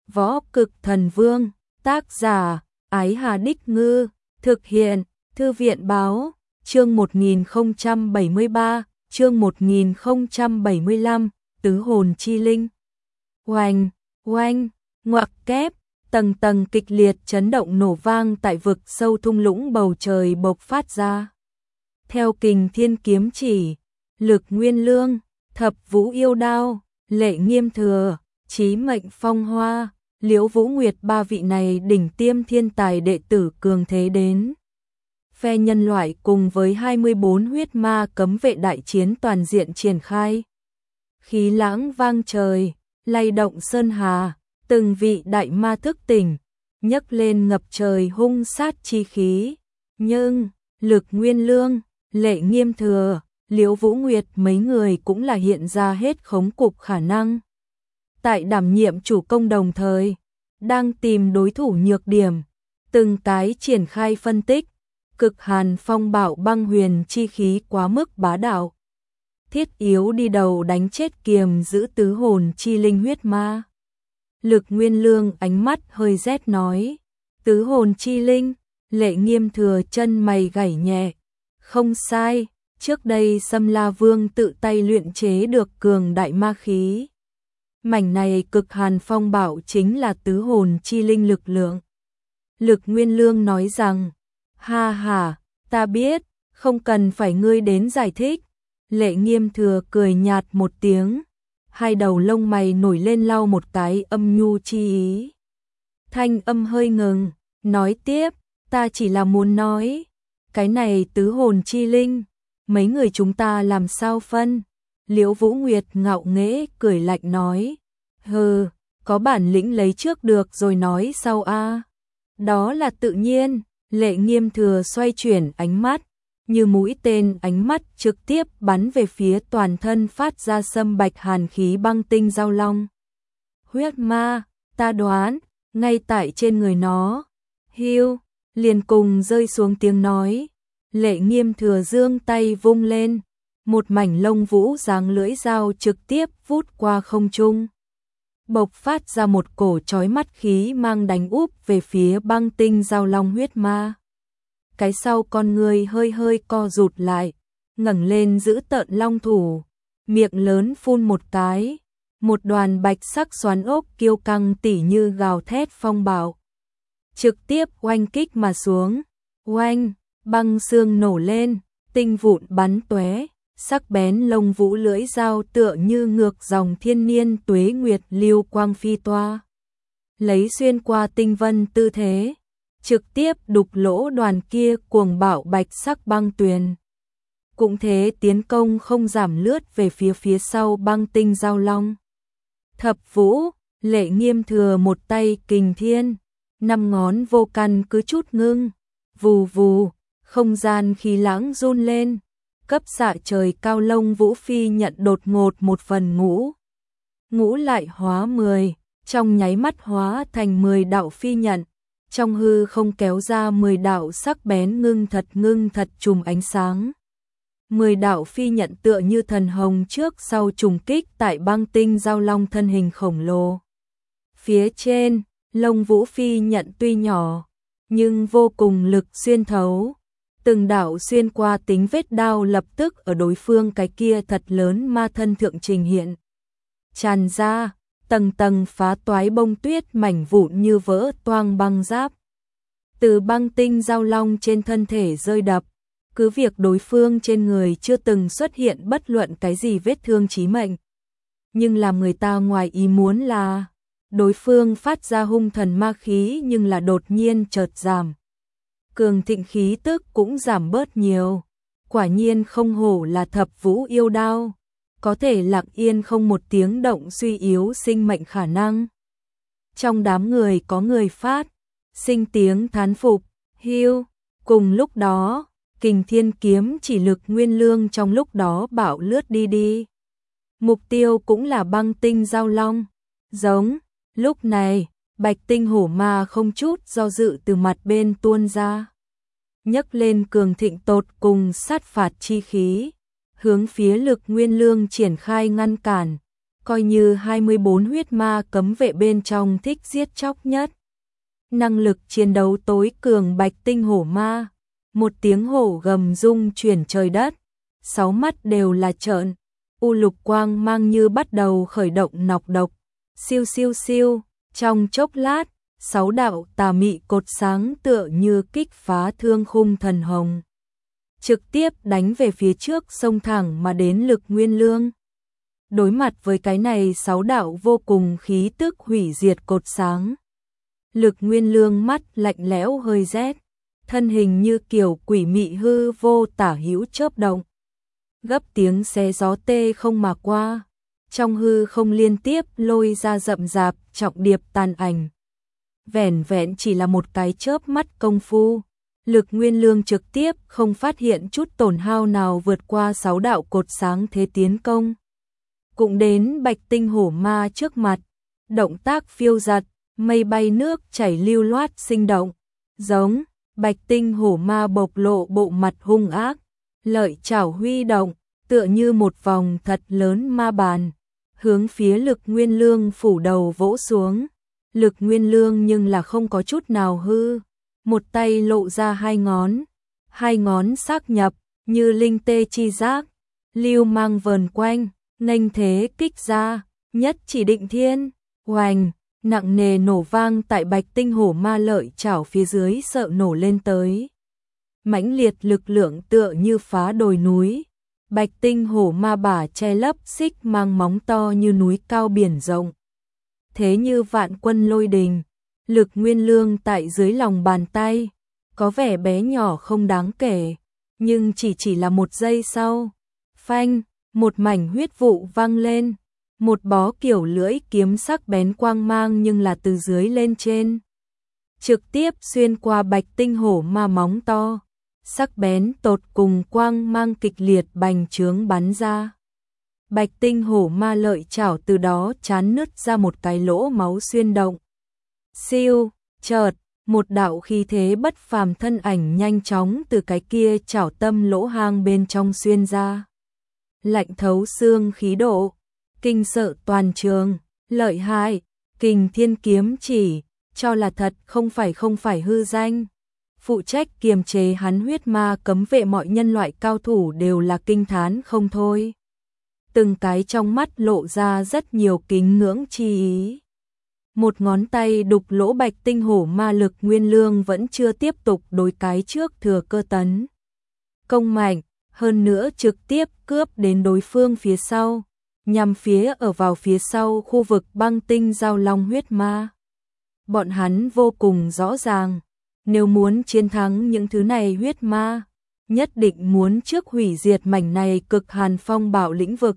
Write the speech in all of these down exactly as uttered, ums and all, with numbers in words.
Võ Cực Thần Vương, tác giả, Ái Hà Đích Ngư, thực hiện, Thư viện Báo, chương một nghìn không trăm bảy mươi ba, chương một nghìn không trăm bảy mươi lăm, Tứ Hồn Chi Linh. Oanh, oanh, ngoặc kép, tầng tầng kịch liệt chấn động nổ vang tại vực sâu thung lũng bầu trời bộc phát ra. Theo Kình Thiên kiếm chỉ, Lực Nguyên Lương, Thập Vũ Yêu Đao, Lệ Nghiêm Thừa, Chí Mệnh Phong Hoa, Liễu Vũ Nguyệt ba vị này đỉnh tiêm thiên tài đệ tử cường thế đến. Phe nhân loại cùng với hai mươi bốn huyết ma cấm vệ đại chiến toàn diện triển khai. Khí lãng vang trời, lay động sơn hà, từng vị đại ma thức tỉnh, nhấc lên ngập trời hung sát chi khí. Nhưng, Lực Nguyên Lương, Lệ Nghiêm Thừa, Liễu Vũ Nguyệt mấy người cũng là hiện ra hết khống cục khả năng. Tại đảm nhiệm chủ công đồng thời, đang tìm đối thủ nhược điểm, từng cái triển khai phân tích, cực hàn phong bạo băng huyền chi khí quá mức bá đạo. Thiết yếu đi đầu đánh chết kiềm giữ tứ hồn chi linh huyết ma. Lực Nguyên Lương ánh mắt hơi rét nói, tứ hồn chi linh, Lệ Nghiêm Thừa chân mày gảy nhẹ, không sai, trước đây Sâm La Vương tự tay luyện chế được cường đại ma khí. Mảnh này cực hàn phong bạo chính là tứ hồn chi linh lực lượng. Lực Nguyên Lương nói rằng, ha ha, ta biết, không cần phải ngươi đến giải thích. Lệ Nghiêm Thừa cười nhạt một tiếng, hai đầu lông mày nổi lên lau một cái âm nhu chi ý. Thanh âm hơi ngừng, nói tiếp, ta chỉ là muốn nói, cái này tứ hồn chi linh, mấy người chúng ta làm sao phân? Liễu Vũ Nguyệt ngạo nghễ cười lạnh nói, hừ, có bản lĩnh lấy trước được rồi nói sau a. Đó là tự nhiên. Lệ Nghiêm Thừa xoay chuyển ánh mắt, như mũi tên ánh mắt trực tiếp bắn về phía toàn thân phát ra sâm bạch hàn khí băng tinh giao long. Huyết ma, ta đoán, ngay tại trên người nó. Hiu, liền cùng rơi xuống tiếng nói. Lệ Nghiêm Thừa giương tay vung lên, một mảnh lông vũ dáng lưỡi dao trực tiếp vút qua không trung. Bộc phát ra một cổ chói mắt khí mang đánh úp về phía băng tinh giao long huyết ma. Cái sau con người hơi hơi co rụt lại, ngẩng lên giữ tợn long thủ, miệng lớn phun một cái, một đoàn bạch sắc xoắn ốc kiêu căng tỉ như gào thét phong bạo. Trực tiếp oanh kích mà xuống, oanh, băng xương nổ lên, tinh vụn bắn tóe. Sắc bén lông vũ lưỡi dao tựa như ngược dòng thiên niên tuế nguyệt lưu quang phi toa. Lấy xuyên qua tinh vân tư thế, trực tiếp đục lỗ đoàn kia cuồng bạo bạch sắc băng tuyền. Cũng thế tiến công không giảm lướt về phía phía sau băng tinh giao long. Thập Vũ, Lệ Nghiêm Thừa một tay kình thiên, năm ngón vô căn cứ chút ngưng, vù vù, không gian khí lãng run lên. Cấp xạ trời cao lông vũ phi nhận đột ngột một phần ngũ. Ngũ lại hóa mười, trong nháy mắt hóa thành mười đạo phi nhận, trong hư không kéo ra mười đạo sắc bén ngưng thật ngưng thật trùm ánh sáng. Mười đạo phi nhận tựa như thần hồng trước sau trùng kích tại băng tinh giao long thân hình khổng lồ. Phía trên, lông vũ phi nhận tuy nhỏ, nhưng vô cùng lực xuyên thấu. Từng đạo xuyên qua tính vết đao lập tức ở đối phương cái kia thật lớn ma thân thượng trình hiện. Tràn ra, tầng tầng phá toái bông tuyết mảnh vụn như vỡ toang băng giáp. Từ băng tinh giao long trên thân thể rơi đập, cứ việc đối phương trên người chưa từng xuất hiện bất luận cái gì vết thương chí mệnh. Nhưng làm người ta ngoài ý muốn là, đối phương phát ra hung thần ma khí nhưng là đột nhiên chợt giảm. Cường thịnh khí tức cũng giảm bớt nhiều, quả nhiên không hổ là Thập Vũ Yêu Đao, có thể lặng yên không một tiếng động suy yếu sinh mệnh khả năng. Trong đám người có người phát, sinh tiếng thán phục, hiu, cùng lúc đó, Kình Thiên kiếm chỉ Lực Nguyên Lương trong lúc đó bạo lướt đi đi. Mục tiêu cũng là băng tinh giao long, giống, lúc này. Bạch tinh hổ ma không chút do dự từ mặt bên tuôn ra, nhấc lên cường thịnh tột cùng sát phạt chi khí, hướng phía Lực Nguyên Lương triển khai ngăn cản. coi như hai mươi bốn huyết ma cấm vệ bên trong thích giết chóc nhất. Năng lực chiến đấu tối cường bạch tinh hổ ma, một tiếng hổ gầm rung chuyển trời đất, sáu mắt đều là trợn, u lục quang mang như bắt đầu khởi động nọc độc, siêu siêu siêu, trong chốc lát, sáu đạo tà mị cột sáng tựa như kích phá thương khung thần hồng, trực tiếp đánh về phía trước xông thẳng mà đến Lực Nguyên Lương. Đối mặt với cái này sáu đạo vô cùng khí tức hủy diệt cột sáng, Lực Nguyên Lương mắt lạnh lẽo hơi rét, thân hình như kiểu quỷ mị hư vô tả hữu chớp động, gấp tiếng xé gió tê không mà qua, trong hư không liên tiếp lôi ra rậm rạp trọng điệp tàn ảnh. Vẻn vẹn chỉ là một cái chớp mắt công phu, Lực Nguyên Lương trực tiếp không phát hiện chút tổn hao nào vượt qua sáu đạo cột sáng thế tiến công. Cũng đến bạch tinh hổ ma trước mặt, động tác phiêu giật, mây bay nước chảy lưu loát sinh động, giống bạch tinh hổ ma bộc lộ bộ mặt hung ác, lợi chảo huy động, tựa như một vòng thật lớn ma bàn, hướng phía Lực Nguyên Lương phủ đầu vỗ xuống. Lực Nguyên Lương nhưng là không có chút nào hư, một tay lộ ra hai ngón, hai ngón xác nhập như linh tê chi giác, lưu mang vờn quanh, nghênh thế kích ra, nhất chỉ định thiên, oành, nặng nề nổ vang tại bạch tinh hổ ma lợi chảo phía dưới sợ nổ lên tới. Mãnh liệt lực lượng tựa như phá đồi núi, bạch tinh hổ ma bả che lấp xích mang móng to như núi cao biển rộng. Thế như vạn quân lôi đình, Lực Nguyên Lương tại dưới lòng bàn tay, có vẻ bé nhỏ không đáng kể, nhưng chỉ chỉ là một giây sau, phanh, một mảnh huyết vụ vang lên, một bó kiểu lưỡi kiếm sắc bén quang mang nhưng là từ dưới lên trên, trực tiếp xuyên qua bạch tinh hổ ma móng to, sắc bén tột cùng quang mang kịch liệt bành trướng bắn ra. Bạch tinh hổ ma lợi chảo từ đó chán nứt ra một cái lỗ máu xuyên động. Siêu, chợt, một đạo khí thế bất phàm thân ảnh nhanh chóng từ cái kia chảo tâm lỗ hang bên trong xuyên ra. Lạnh thấu xương khí độ, kinh sợ toàn trường, lợi hại, Kình Thiên kiếm chỉ, cho là thật không phải không phải hư danh. Phụ trách kiềm chế hắn huyết ma cấm vệ mọi nhân loại cao thủ đều là kinh thán không thôi. Từng cái trong mắt lộ ra rất nhiều kính ngưỡng chi ý. Một ngón tay đục lỗ bạch tinh hổ ma Lực Nguyên Lương vẫn chưa tiếp tục đối cái trước thừa cơ tấn. Công mạnh, hơn nữa trực tiếp cướp đến đối phương phía sau, nhằm phía ở vào phía sau khu vực băng tinh giao long huyết ma. Bọn hắn vô cùng rõ ràng, nếu muốn chiến thắng những thứ này huyết ma, nhất định muốn trước hủy diệt mảnh này cực hàn phong bạo lĩnh vực.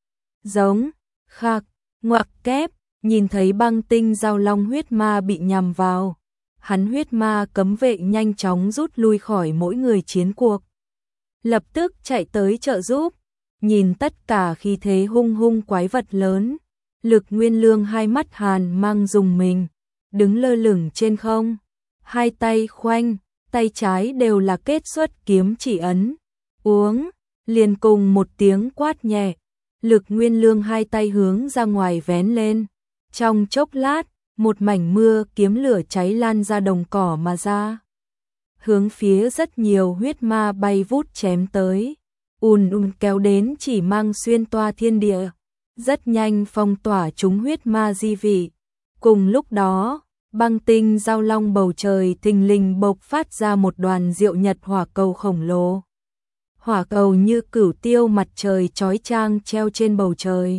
Giống, khạc, ngoặc kép, nhìn thấy băng tinh giao long huyết ma bị nhằm vào, hắn huyết ma cấm vệ nhanh chóng rút lui khỏi mỗi người chiến cuộc. Lập tức chạy tới trợ giúp, nhìn tất cả khí thế hung hung quái vật lớn, Lực Nguyên Lương hai mắt hàn mang dùng mình, đứng lơ lửng trên không, hai tay khoanh, tay trái đều là kết xuất kiếm chỉ ấn, uống, liền cùng một tiếng quát nhẹ, Lực Nguyên Lương hai tay hướng ra ngoài vén lên, trong chốc lát, một mảnh mưa kiếm lửa cháy lan ra đồng cỏ mà ra. Hướng phía rất nhiều huyết ma bay vút chém tới, ùn ùn kéo đến chỉ mang xuyên toa thiên địa, rất nhanh phong tỏa chúng huyết ma di vị. Cùng lúc đó, băng tinh giao long bầu trời thình lình bộc phát ra một đoàn diệu nhật hỏa cầu khổng lồ. Hỏa cầu như cửu tiêu mặt trời chói chang treo trên bầu trời.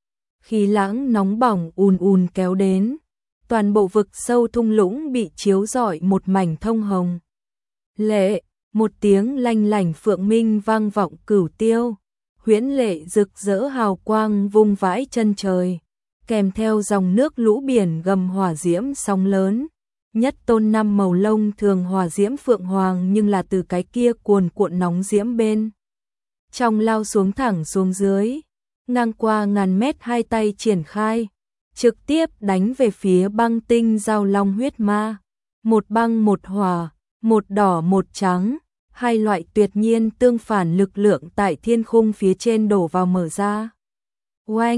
Khí lãng nóng bỏng ùn ùn kéo đến, toàn bộ vực sâu thung lũng bị chiếu rọi một mảnh thông hồng. Lệ, một tiếng lanh lảnh phượng minh vang vọng cửu tiêu, huyễn lệ rực rỡ hào quang vung vãi chân trời, kèm theo dòng nước lũ biển gầm hỏa diễm sóng lớn. Nhất tôn năm màu lông thường hỏa diễm phượng hoàng nhưng là từ cái kia cuồn cuộn nóng diễm bên trong lao xuống thẳng xuống dưới, ngang qua ngàn mét hai tay triển khai, trực tiếp đánh về phía băng tinh giao long huyết ma. Một băng một hỏa, một đỏ một trắng, hai loại tuyệt nhiên tương phản lực lượng tại thiên khung phía trên đổ vào mở ra. Oanh,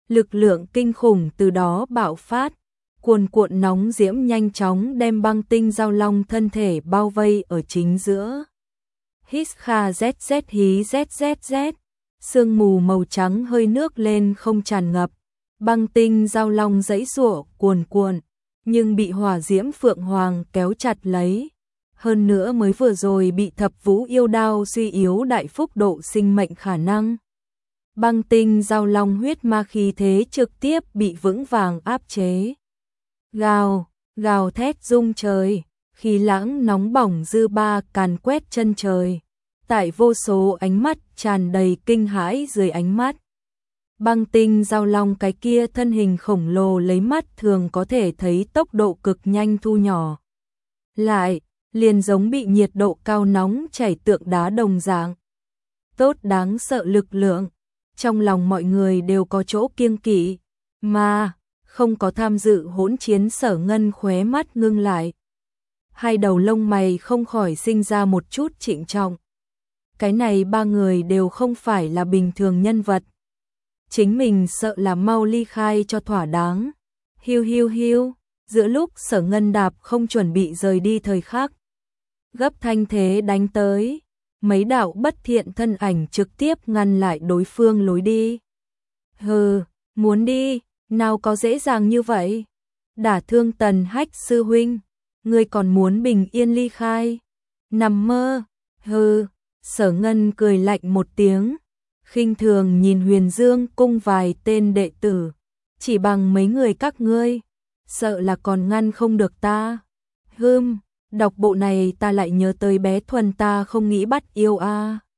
Lực lượng kinh khủng từ đó bạo phát, cuồn cuộn nóng diễm nhanh chóng đem băng tinh giao long thân thể bao vây ở chính giữa. Hít kha zz hí zzz, sương mù màu trắng hơi nước lên không tràn ngập, băng tinh giao long giãy giụa cuồn cuộn, nhưng bị hỏa diễm phượng hoàng kéo chặt lấy. Hơn nữa mới vừa rồi bị thập vũ yêu đao suy yếu đại phúc độ sinh mệnh khả năng. Băng tinh giao long huyết ma khí thế trực tiếp bị vững vàng áp chế. Gào, gào thét rung trời, khí lãng nóng bỏng dư ba càn quét chân trời. Tại vô số ánh mắt tràn đầy kinh hãi dưới ánh mắt. Băng tinh giao long cái kia thân hình khổng lồ lấy mắt thường có thể thấy tốc độ cực nhanh thu nhỏ. Lại, liền giống bị nhiệt độ cao nóng chảy tượng đá đồng dạng. Tốt đáng sợ lực lượng, trong lòng mọi người đều có chỗ kiêng kỵ, mà không có tham dự hỗn chiến Sở Ngân khóe mắt ngưng lại. Hai đầu lông mày không khỏi sinh ra một chút trịnh trọng. Cái này ba người đều không phải là bình thường nhân vật. Chính mình sợ là mau ly khai cho thỏa đáng. Hiu hiu hiu, giữa lúc Sở Ngân đạp không chuẩn bị rời đi thời khắc, gấp thanh thế đánh tới, mấy đạo bất thiện thân ảnh trực tiếp ngăn lại đối phương lối đi. Hừ, muốn đi, nào có dễ dàng như vậy. Đả thương Tần Hách sư huynh, ngươi còn muốn bình yên ly khai. Nằm mơ, hừ, Sở Ngân cười lạnh một tiếng, khinh thường nhìn Huyền Dương cung vài tên đệ tử, chỉ bằng mấy người các ngươi, sợ là còn ngăn không được ta. Hừm, đọc bộ này ta lại nhớ tới bé Thuần ta không nghĩ bắt yêu a. À.